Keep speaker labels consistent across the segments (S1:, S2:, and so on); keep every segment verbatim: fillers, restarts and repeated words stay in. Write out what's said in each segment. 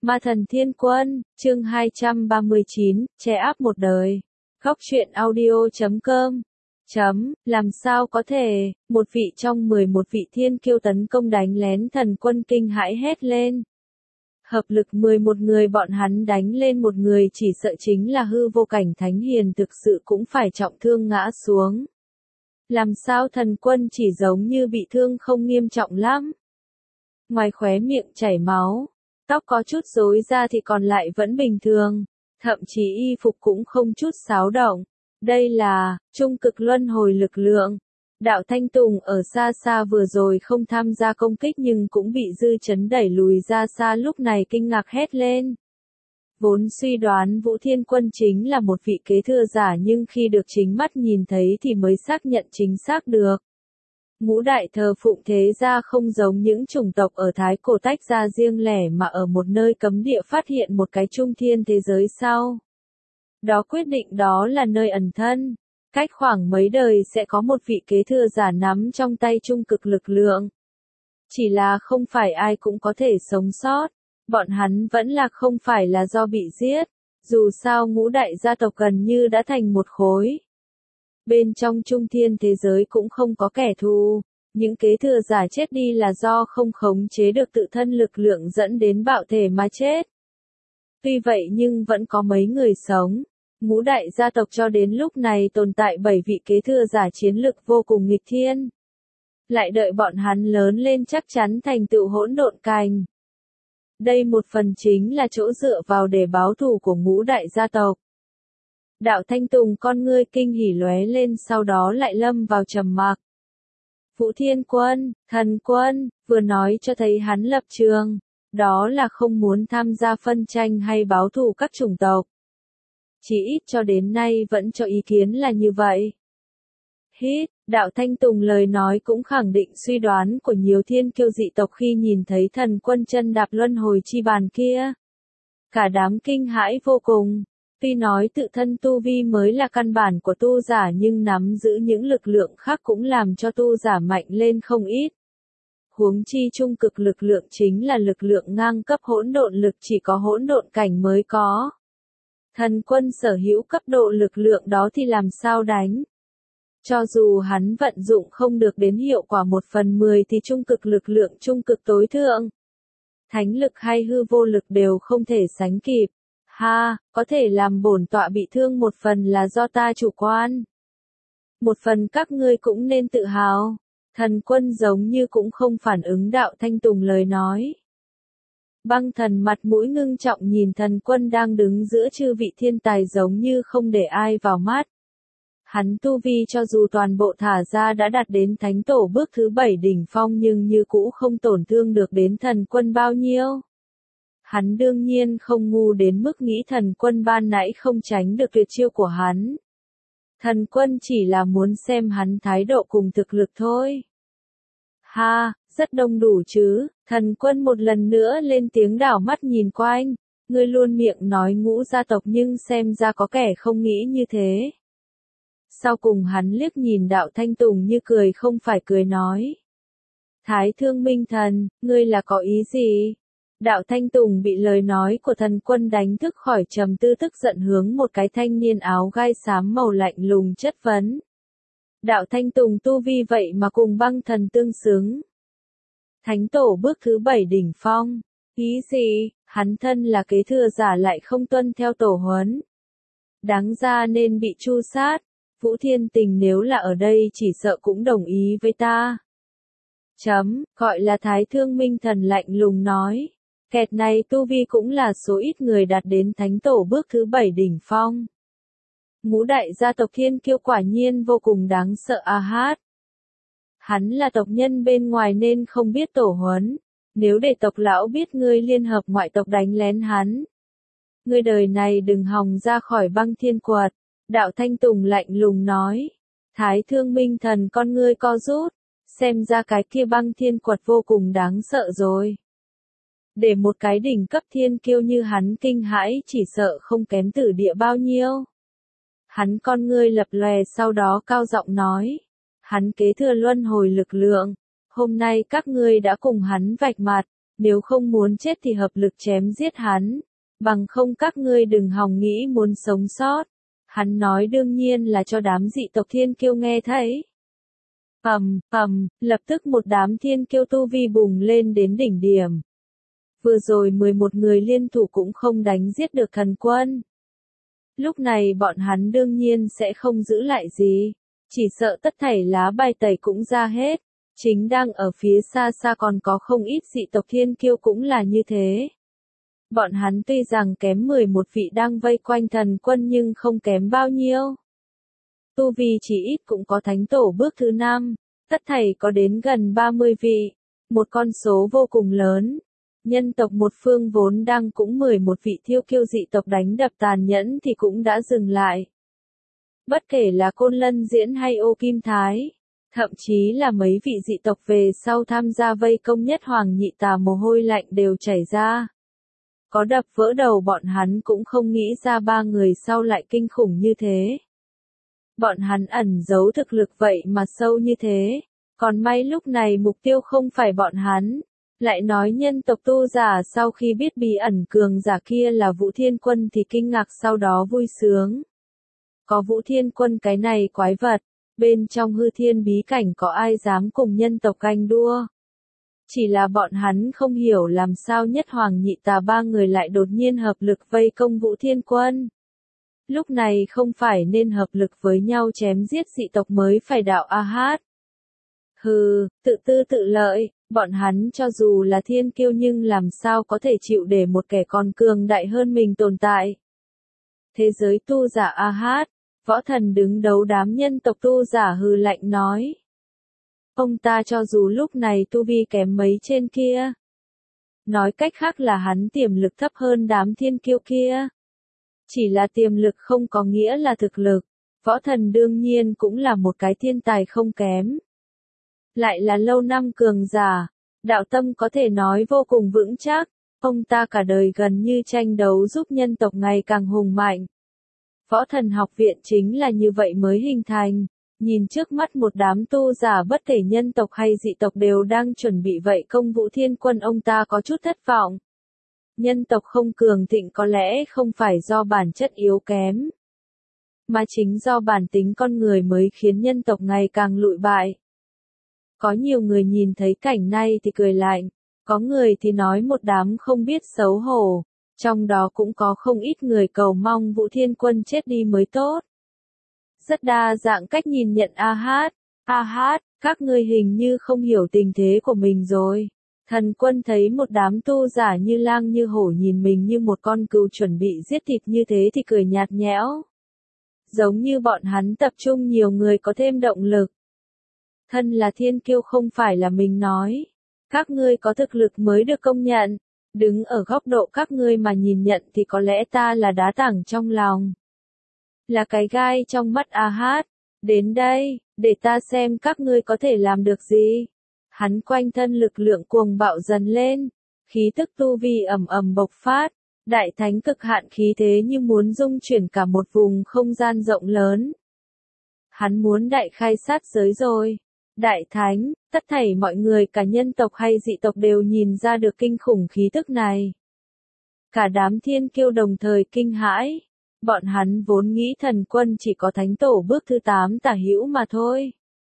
S1: Ma thần thiên quân, chương hai trăm ba mươi chín, che áp một đời. Góc truyện audio chấm com. Chấm, làm sao có thể, một vị trong mười một vị thiên kiêu tấn công đánh lén thần quân kinh hãi hét lên. Hợp lực mười một người bọn hắn đánh lên một người chỉ sợ chính là hư vô cảnh thánh hiền thực sự cũng phải trọng thương ngã xuống. Làm sao thần quân chỉ giống như bị thương không nghiêm trọng lắm. Ngoài khóe miệng chảy máu, tóc có chút rối ra thì còn lại vẫn bình thường, thậm chí y phục cũng không chút xáo động. Đây là trung cực luân hồi lực lượng. Đạo Thanh Tùng ở xa xa vừa rồi không tham gia công kích nhưng cũng bị dư chấn đẩy lùi ra xa, lúc này kinh ngạc hét lên. Vốn suy đoán Vũ Thiên Quân chính là một vị kế thừa giả nhưng khi được chính mắt nhìn thấy thì mới xác nhận chính xác được. Ngũ đại thờ phụng thế gia không giống những chủng tộc ở Thái Cổ tách ra riêng lẻ mà ở một nơi cấm địa phát hiện một cái trung thiên thế giới sau. Đó quyết định đó là nơi ẩn thân. Cách khoảng mấy đời sẽ có một vị kế thừa giả nắm trong tay trung cực lực lượng. Chỉ là không phải ai cũng có thể sống sót. Bọn hắn vẫn là không phải là do bị giết. Dù sao ngũ đại gia tộc gần như đã thành một khối. Bên trong trung thiên thế giới cũng không có kẻ thù. Những kế thừa giả chết đi là do không khống chế được tự thân lực lượng dẫn đến bạo thể mà chết. Tuy vậy nhưng vẫn có mấy người sống. Ngũ đại gia tộc cho đến lúc này tồn tại bảy vị kế thừa giả chiến lực vô cùng nghịch thiên. Lại đợi bọn hắn lớn lên chắc chắn thành tựu hỗn độn cành. Đây một phần chính là chỗ dựa vào để báo thù của ngũ đại gia tộc. Đạo Thanh Tùng con ngươi kinh hỉ lóe lên, sau đó lại lâm vào trầm mặc. Vũ Thiên Quân, thần quân, vừa nói cho thấy hắn lập trường, đó là không muốn tham gia phân tranh hay báo thù các chủng tộc. Chỉ ít cho đến nay vẫn cho ý kiến là như vậy. Hít, Đạo Thanh Tùng lời nói cũng khẳng định suy đoán của nhiều thiên kiêu dị tộc khi nhìn thấy thần quân chân đạp luân hồi chi bàn kia. Cả đám kinh hãi vô cùng. Tuy nói tự thân tu vi mới là căn bản của tu giả nhưng nắm giữ những lực lượng khác cũng làm cho tu giả mạnh lên không ít. Huống chi trung cực lực lượng chính là lực lượng ngang cấp hỗn độn lực, chỉ có hỗn độn cảnh mới có. Thần quân sở hữu cấp độ lực lượng đó thì làm sao đánh? Cho dù hắn vận dụng không được đến hiệu quả một phần mười thì trung cực lực lượng trung cực tối thượng. Thánh lực hay hư vô lực đều không thể sánh kịp. Ha, có thể làm bổn tọa bị thương một phần là do ta chủ quan. Một phần các ngươi cũng nên tự hào. Thần quân giống như cũng không phản ứng Đạo Thanh Tùng lời nói. Băng thần mặt mũi ngưng trọng nhìn thần quân đang đứng giữa chư vị thiên tài giống như không để ai vào mắt. Hắn tu vi cho dù toàn bộ thả ra đã đạt đến thánh tổ bước thứ bảy đỉnh phong nhưng như cũ không tổn thương được đến thần quân bao nhiêu. Hắn đương nhiên không ngu đến mức nghĩ thần quân ban nãy không tránh được tuyệt chiêu của hắn. Thần quân chỉ là muốn xem hắn thái độ cùng thực lực thôi. Ha, rất đông đủ chứ, thần quân một lần nữa lên tiếng đảo mắt nhìn quanh. Ngươi luôn miệng nói ngũ gia tộc nhưng xem ra có kẻ không nghĩ như thế. Sau cùng hắn liếc nhìn Đạo Thanh Tùng như cười không phải cười nói. Thái Thương Minh Thần, ngươi là có ý gì? Đạo Thanh Tùng bị lời nói của thần quân đánh thức khỏi trầm tư, tức giận hướng một cái thanh niên áo gai xám màu lạnh lùng chất vấn. Đạo Thanh Tùng tu vi vậy mà cùng băng thần tương xứng. Thánh tổ bước thứ bảy đỉnh phong. Ý gì, hắn thân là kế thừa giả lại không tuân theo tổ huấn. Đáng ra nên bị tru sát. Vũ Thiên Tình nếu là ở đây chỉ sợ cũng đồng ý với ta. Chấm, gọi là Thái Thương Minh Thần lạnh lùng nói. Kẹt này tu vi cũng là số ít người đạt đến thánh tổ bước thứ bảy đỉnh phong. Ngũ đại gia tộc thiên kiêu quả nhiên vô cùng đáng sợ a hát. Hắn là tộc nhân bên ngoài nên không biết tổ huấn. Nếu để tộc lão biết ngươi liên hợp ngoại tộc đánh lén hắn, ngươi đời này đừng hòng ra khỏi băng thiên quật. Đạo Thanh Tùng lạnh lùng nói. Thái Thương Minh Thần con ngươi co rút. Xem ra cái kia băng thiên quật vô cùng đáng sợ rồi. Để một cái đỉnh cấp thiên kiêu như hắn kinh hãi chỉ sợ không kém tử địa bao nhiêu. Hắn con ngươi lập lòe sau đó cao giọng nói. Hắn kế thừa luân hồi lực lượng. Hôm nay các ngươi đã cùng hắn vạch mặt. nếu không muốn chết thì hợp lực chém giết hắn, bằng không các ngươi đừng hòng nghĩ muốn sống sót. Hắn nói đương nhiên là cho đám dị tộc thiên kiêu nghe thấy. Ầm, ầm, lập tức một đám thiên kiêu tu vi bùng lên đến đỉnh điểm. Vừa rồi mười một người liên thủ cũng không đánh giết được thần quân. Lúc này bọn hắn đương nhiên sẽ không giữ lại gì, chỉ sợ tất thảy lá bài tẩy cũng ra hết. Chính đang ở phía xa xa còn có không ít dị tộc thiên kiêu cũng là như thế. Bọn hắn tuy rằng kém mười một vị đang vây quanh thần quân nhưng không kém bao nhiêu. Tu vi chỉ ít cũng có thánh tổ bước thứ năm, tất thảy có đến gần ba mươi vị, một con số vô cùng lớn. Nhân tộc một phương vốn đang cũng mười một vị thiêu kiêu dị tộc đánh đập tàn nhẫn thì cũng đã dừng lại. Bất kể là Côn Lân Diễn hay Ô Kim Thái, thậm chí là mấy vị dị tộc về sau tham gia vây công nhất hoàng nhị tà mồ hôi lạnh đều chảy ra. Có đập vỡ đầu bọn hắn cũng không nghĩ ra ba người sau lại kinh khủng như thế. Bọn hắn ẩn giấu thực lực vậy mà sâu như thế, còn may lúc này mục tiêu không phải bọn hắn. Lại nói nhân tộc tu giả sau khi biết bí ẩn cường giả kia là Vũ Thiên Quân thì kinh ngạc sau đó vui sướng. Có Vũ Thiên Quân cái này quái vật, bên trong hư thiên bí cảnh có ai dám cùng nhân tộc ganh đua. Chỉ là bọn hắn không hiểu làm sao nhất hoàng nhị tà ba người lại đột nhiên hợp lực vây công Vũ Thiên Quân. Lúc này không phải nên hợp lực với nhau chém giết dị tộc mới phải đạo a hát. Hừ, tự tư tự lợi, bọn hắn cho dù là thiên kiêu nhưng làm sao có thể chịu để một kẻ còn cường đại hơn mình tồn tại. Thế giới tu giả a hát, võ thần đứng đấu đám nhân tộc tu giả hừ lạnh nói. Ông ta cho dù lúc này tu vi kém mấy trên kia. Nói cách khác là hắn tiềm lực thấp hơn đám thiên kiêu kia. Chỉ là tiềm lực không có nghĩa là thực lực, võ thần đương nhiên cũng là một cái thiên tài không kém. Lại là lâu năm cường giả, đạo tâm có thể nói vô cùng vững chắc, ông ta cả đời gần như tranh đấu giúp nhân tộc ngày càng hùng mạnh. Võ thần học viện chính là như vậy mới hình thành, nhìn trước mắt một đám tu giả bất kể nhân tộc hay dị tộc đều đang chuẩn bị vậy công Vũ Thiên Quân ông ta có chút thất vọng. Nhân tộc không cường thịnh có lẽ không phải do bản chất yếu kém, mà chính do bản tính con người mới khiến nhân tộc ngày càng lụi bại. Có nhiều người nhìn thấy cảnh này thì cười lạnh, có người thì nói một đám không biết xấu hổ, trong đó cũng có không ít người cầu mong Vũ Thiên Quân chết đi mới tốt. Rất đa dạng cách nhìn nhận a hát, a hát, các ngươi hình như không hiểu tình thế của mình rồi. Thần quân thấy một đám tu giả như lang như hổ nhìn mình như một con cừu chuẩn bị giết thịt như thế thì cười nhạt nhẽo. Giống như bọn hắn tập trung nhiều người có thêm động lực. Thân là thiên kiêu không phải là mình nói. Các ngươi có thực lực mới được công nhận. Đứng ở góc độ các ngươi mà nhìn nhận thì có lẽ ta là đá tảng trong lòng. Là cái gai trong mắt a hát. Đến đây, để ta xem các ngươi có thể làm được gì. Hắn quanh thân lực lượng cuồng bạo dần lên. Khí tức tu vi ầm ầm bộc phát. Đại thánh cực hạn khí thế như muốn dung chuyển cả một vùng không gian rộng lớn. Hắn muốn đại khai sát giới rồi. Đại thánh, tất thảy mọi người cả nhân tộc hay dị tộc đều nhìn ra được kinh khủng khí tức này. Cả đám thiên kiêu đồng thời kinh hãi. Bọn hắn vốn nghĩ thần quân chỉ có thánh tổ bước thứ tám tả hữu mà thôi.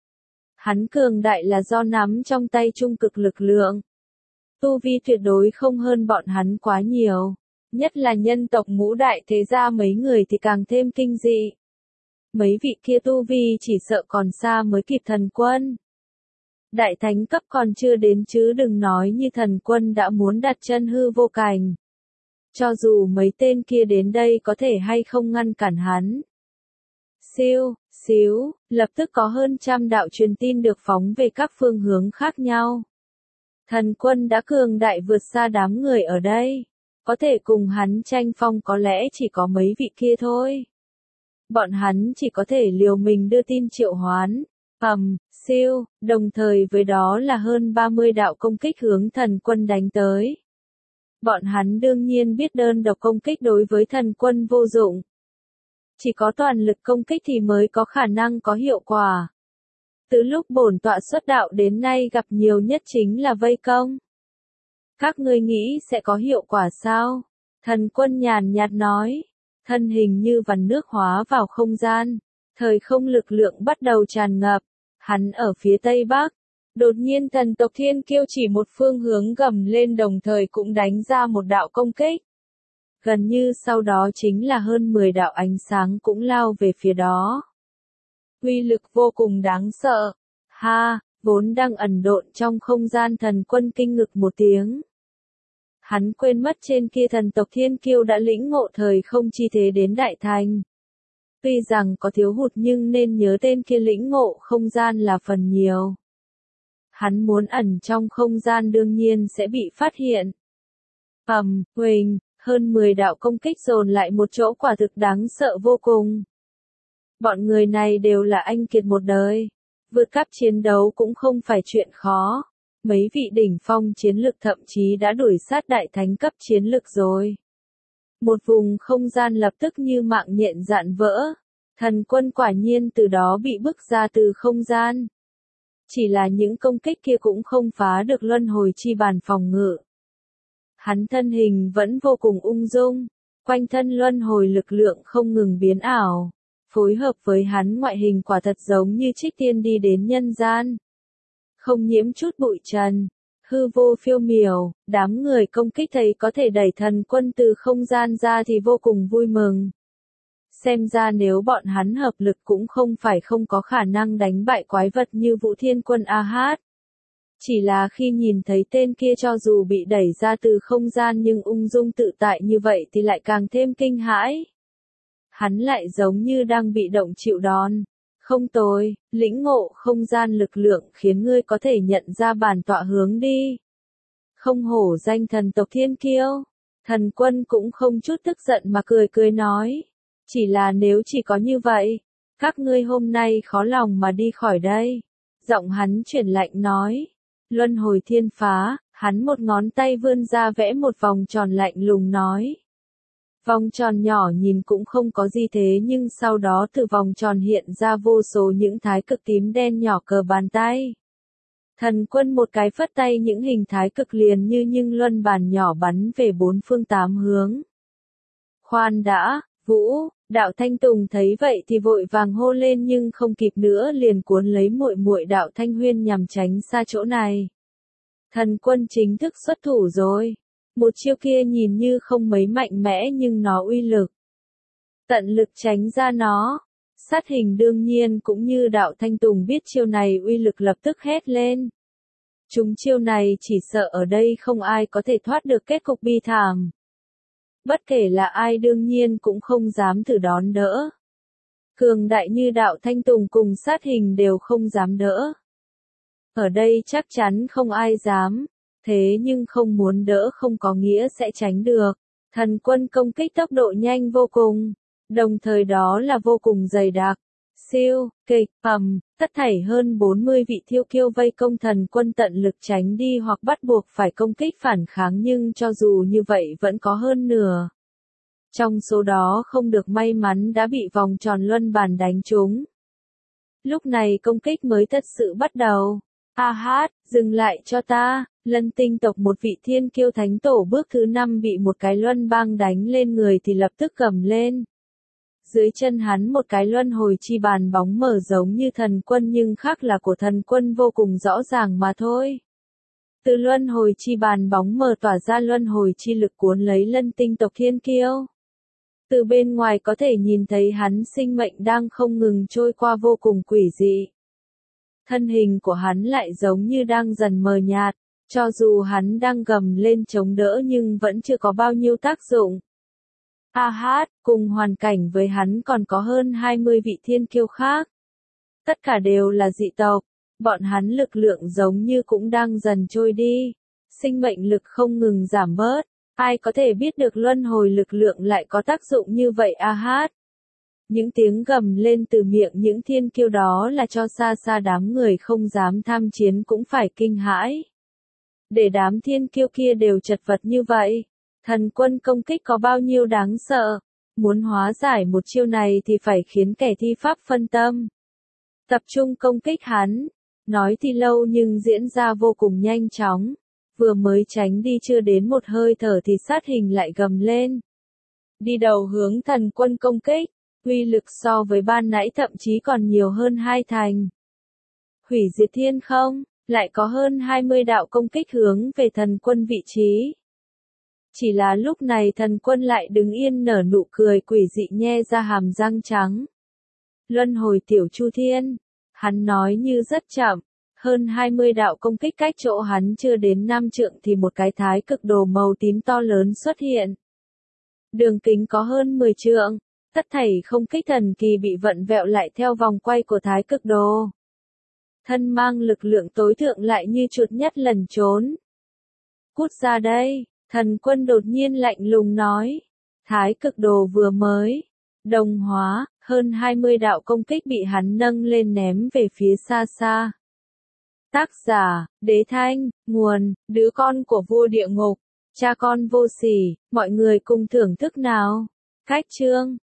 S1: Hắn cường đại là do nắm trong tay trung cực lực lượng. Tu vi tuyệt đối không hơn bọn hắn quá nhiều. Nhất là nhân tộc ngũ đại thế gia mấy người thì càng thêm kinh dị. Mấy vị kia tu vi chỉ sợ còn xa mới kịp thần quân. Đại thánh cấp còn chưa đến chứ đừng nói như thần quân đã muốn đặt chân hư vô cảnh. Cho dù mấy tên kia đến đây có thể hay không ngăn cản hắn. Siêu, xíu, lập tức có hơn trăm đạo truyền tin được phóng về các phương hướng khác nhau. Thần quân đã cường đại vượt xa đám người ở đây. Có thể cùng hắn tranh phong có lẽ chỉ có mấy vị kia thôi. Bọn hắn chỉ có thể liều mình đưa tin triệu hoán. Ầm, siêu, đồng thời với đó là hơn ba mươi đạo công kích hướng thần quân đánh tới. Bọn hắn đương nhiên biết đơn độc công kích đối với thần quân vô dụng. Chỉ có toàn lực công kích thì mới có khả năng có hiệu quả. Từ lúc bổn tọa xuất đạo đến nay gặp nhiều nhất chính là vây công. Các ngươi nghĩ sẽ có hiệu quả sao? Thần quân nhàn nhạt nói. Thân hình như vằn nước hóa vào không gian. Thời không lực lượng bắt đầu tràn ngập. Hắn ở phía tây bắc. Đột nhiên thần tộc Thiên Kiêu chỉ một phương hướng gầm lên, đồng thời cũng đánh ra một đạo công kích. Gần như sau đó chính là hơn mười đạo ánh sáng cũng lao về phía đó. Uy lực vô cùng đáng sợ. Ha, vốn đang ẩn độn trong không gian thần quân kinh ngực một tiếng. Hắn quên mất trên kia thần tộc Thiên Kiêu đã lĩnh ngộ thời không chi thế đến đại thành. Tuy rằng có thiếu hụt nhưng nên nhớ tên kia lĩnh ngộ không gian là phần nhiều. Hắn muốn ẩn trong không gian đương nhiên sẽ bị phát hiện. Ầm, huỳnh, hơn mười đạo công kích dồn lại một chỗ quả thực đáng sợ vô cùng. Bọn người này đều là anh kiệt một đời. Vượt cấp chiến đấu cũng không phải chuyện khó. Mấy vị đỉnh phong chiến lực thậm chí đã đuổi sát đại thánh cấp chiến lực rồi. Một vùng không gian lập tức như mạng nhện dạn vỡ. Thần quân quả nhiên từ đó bị bức ra từ không gian. Chỉ là những công kích kia cũng không phá được luân hồi chi bàn phòng ngự. Hắn thân hình vẫn vô cùng ung dung, quanh thân luân hồi lực lượng không ngừng biến ảo, phối hợp với hắn ngoại hình quả thật giống như trích tiên đi đến nhân gian. Không nhiễm chút bụi trần, hư vô phiêu miểu, đám người công kích thấy có thể đẩy thần quân từ không gian ra thì vô cùng vui mừng. Xem ra nếu bọn hắn hợp lực cũng không phải không có khả năng đánh bại quái vật như Vũ Thiên Quân A Hát. Chỉ là khi nhìn thấy tên kia cho dù bị đẩy ra từ không gian nhưng ung dung tự tại như vậy thì lại càng thêm kinh hãi. Hắn lại giống như đang bị động chịu đòn. Không tồi, lĩnh ngộ không gian lực lượng khiến ngươi có thể nhận ra bản tọa hướng đi. Không hổ danh thần tộc Thiên Kiêu. Thần quân cũng không chút tức giận mà cười cười nói. Chỉ là nếu chỉ có như vậy, các ngươi hôm nay khó lòng mà đi khỏi đây. Giọng hắn chuyển lạnh nói. Luân hồi thiên phá, hắn một ngón tay vươn ra vẽ một vòng tròn lạnh lùng nói. Vòng tròn nhỏ nhìn cũng không có gì thế nhưng sau đó từ vòng tròn hiện ra vô số những thái cực tím đen nhỏ cờ bàn tay. Thần quân một cái phất tay những hình thái cực liền như nhưng luân bàn nhỏ bắn về bốn phương tám hướng. Khoan đã, Vũ, Đạo Thanh Tùng thấy vậy thì vội vàng hô lên nhưng không kịp nữa liền cuốn lấy muội muội Đạo Thanh Huyên nhằm tránh xa chỗ này. Thần quân chính thức xuất thủ rồi. Một chiêu kia nhìn như không mấy mạnh mẽ nhưng nó uy lực. Tận lực tránh ra nó. Sát Hình đương nhiên cũng như Đạo Thanh Tùng biết chiêu này uy lực lập tức hét lên. Chúng chiêu này chỉ sợ ở đây không ai có thể thoát được kết cục bi thảm. Bất kể là ai đương nhiên cũng không dám thử đón đỡ. Cường đại như Đạo Thanh Tùng cùng Sát Hình đều không dám đỡ. Ở đây chắc chắn không ai dám, thế nhưng không muốn đỡ không có nghĩa sẽ tránh được. Thần quân công kích tốc độ nhanh vô cùng, đồng thời đó là vô cùng dày đặc. Siêu, kịch, ầm, tất thảy hơn bốn mươi vị Thiên Kiêu vây công thần quân tận lực tránh đi hoặc bắt buộc phải công kích phản kháng nhưng cho dù như vậy vẫn có hơn nửa. Trong số đó không được may mắn đã bị vòng tròn luân bàn đánh trúng. Lúc này công kích mới thật sự bắt đầu. A Hát, dừng lại cho ta, Lân Tinh tộc một vị Thiên Kiêu thánh tổ bước thứ năm bị một cái luân bang đánh lên người thì lập tức cầm lên. Dưới chân hắn một cái luân hồi chi bàn bóng mở giống như thần quân nhưng khác là của thần quân vô cùng rõ ràng mà thôi. Từ luân hồi chi bàn bóng mở tỏa ra luân hồi chi lực cuốn lấy Lân Tinh tộc Thiên Kiêu. Từ bên ngoài có thể nhìn thấy hắn sinh mệnh đang không ngừng trôi qua vô cùng quỷ dị. Thân hình của hắn lại giống như đang dần mờ nhạt, cho dù hắn đang gầm lên chống đỡ nhưng vẫn chưa có bao nhiêu tác dụng. A Hát, cùng hoàn cảnh với hắn còn có hơn hai mươi vị Thiên Kiêu khác. Tất cả đều là dị tộc, bọn hắn lực lượng giống như cũng đang dần trôi đi, sinh mệnh lực không ngừng giảm bớt, ai có thể biết được luân hồi lực lượng lại có tác dụng như vậy A Hát. Những tiếng gầm lên từ miệng những Thiên Kiêu đó là cho xa xa đám người không dám tham chiến cũng phải kinh hãi. Để đám Thiên Kiêu kia đều chật vật như vậy, thần quân công kích có bao nhiêu đáng sợ, muốn hóa giải một chiêu này thì phải khiến kẻ thi pháp phân tâm. Tập trung công kích hắn, nói thì lâu nhưng diễn ra vô cùng nhanh chóng. vừa mới tránh đi chưa đến một hơi thở thì sát hình lại gầm lên. Đi đầu hướng thần quân công kích, uy lực so với ban nãy thậm chí còn nhiều hơn hai thành. Hủy diệt thiên không, lại có hơn hai mươi đạo công kích hướng về thần quân vị trí. Chỉ là lúc này thần quân lại đứng yên nở nụ cười quỷ dị nhe ra hàm răng trắng. Luân hồi tiểu chu thiên, hắn nói như rất chậm, hơn hai mươi đạo công kích cách chỗ hắn chưa đến năm trượng thì một cái thái cực đồ màu tím to lớn xuất hiện. Đường kính có hơn mười trượng, tất thảy không kích thần kỳ bị vận vẹo lại theo vòng quay của thái cực đồ. Thân mang lực lượng tối thượng lại như chuột nhất lần trốn. Cút ra đây, thần quân đột nhiên lạnh lùng nói. Thái cực đồ vừa mới đồng hóa, hơn hai mươi đạo công kích bị hắn nâng lên ném về phía xa xa. Tác giả, Đế Thanh, nguồn, đứa con của vua địa ngục, cha con vô sỉ, mọi người cùng thưởng thức nào. Cách chương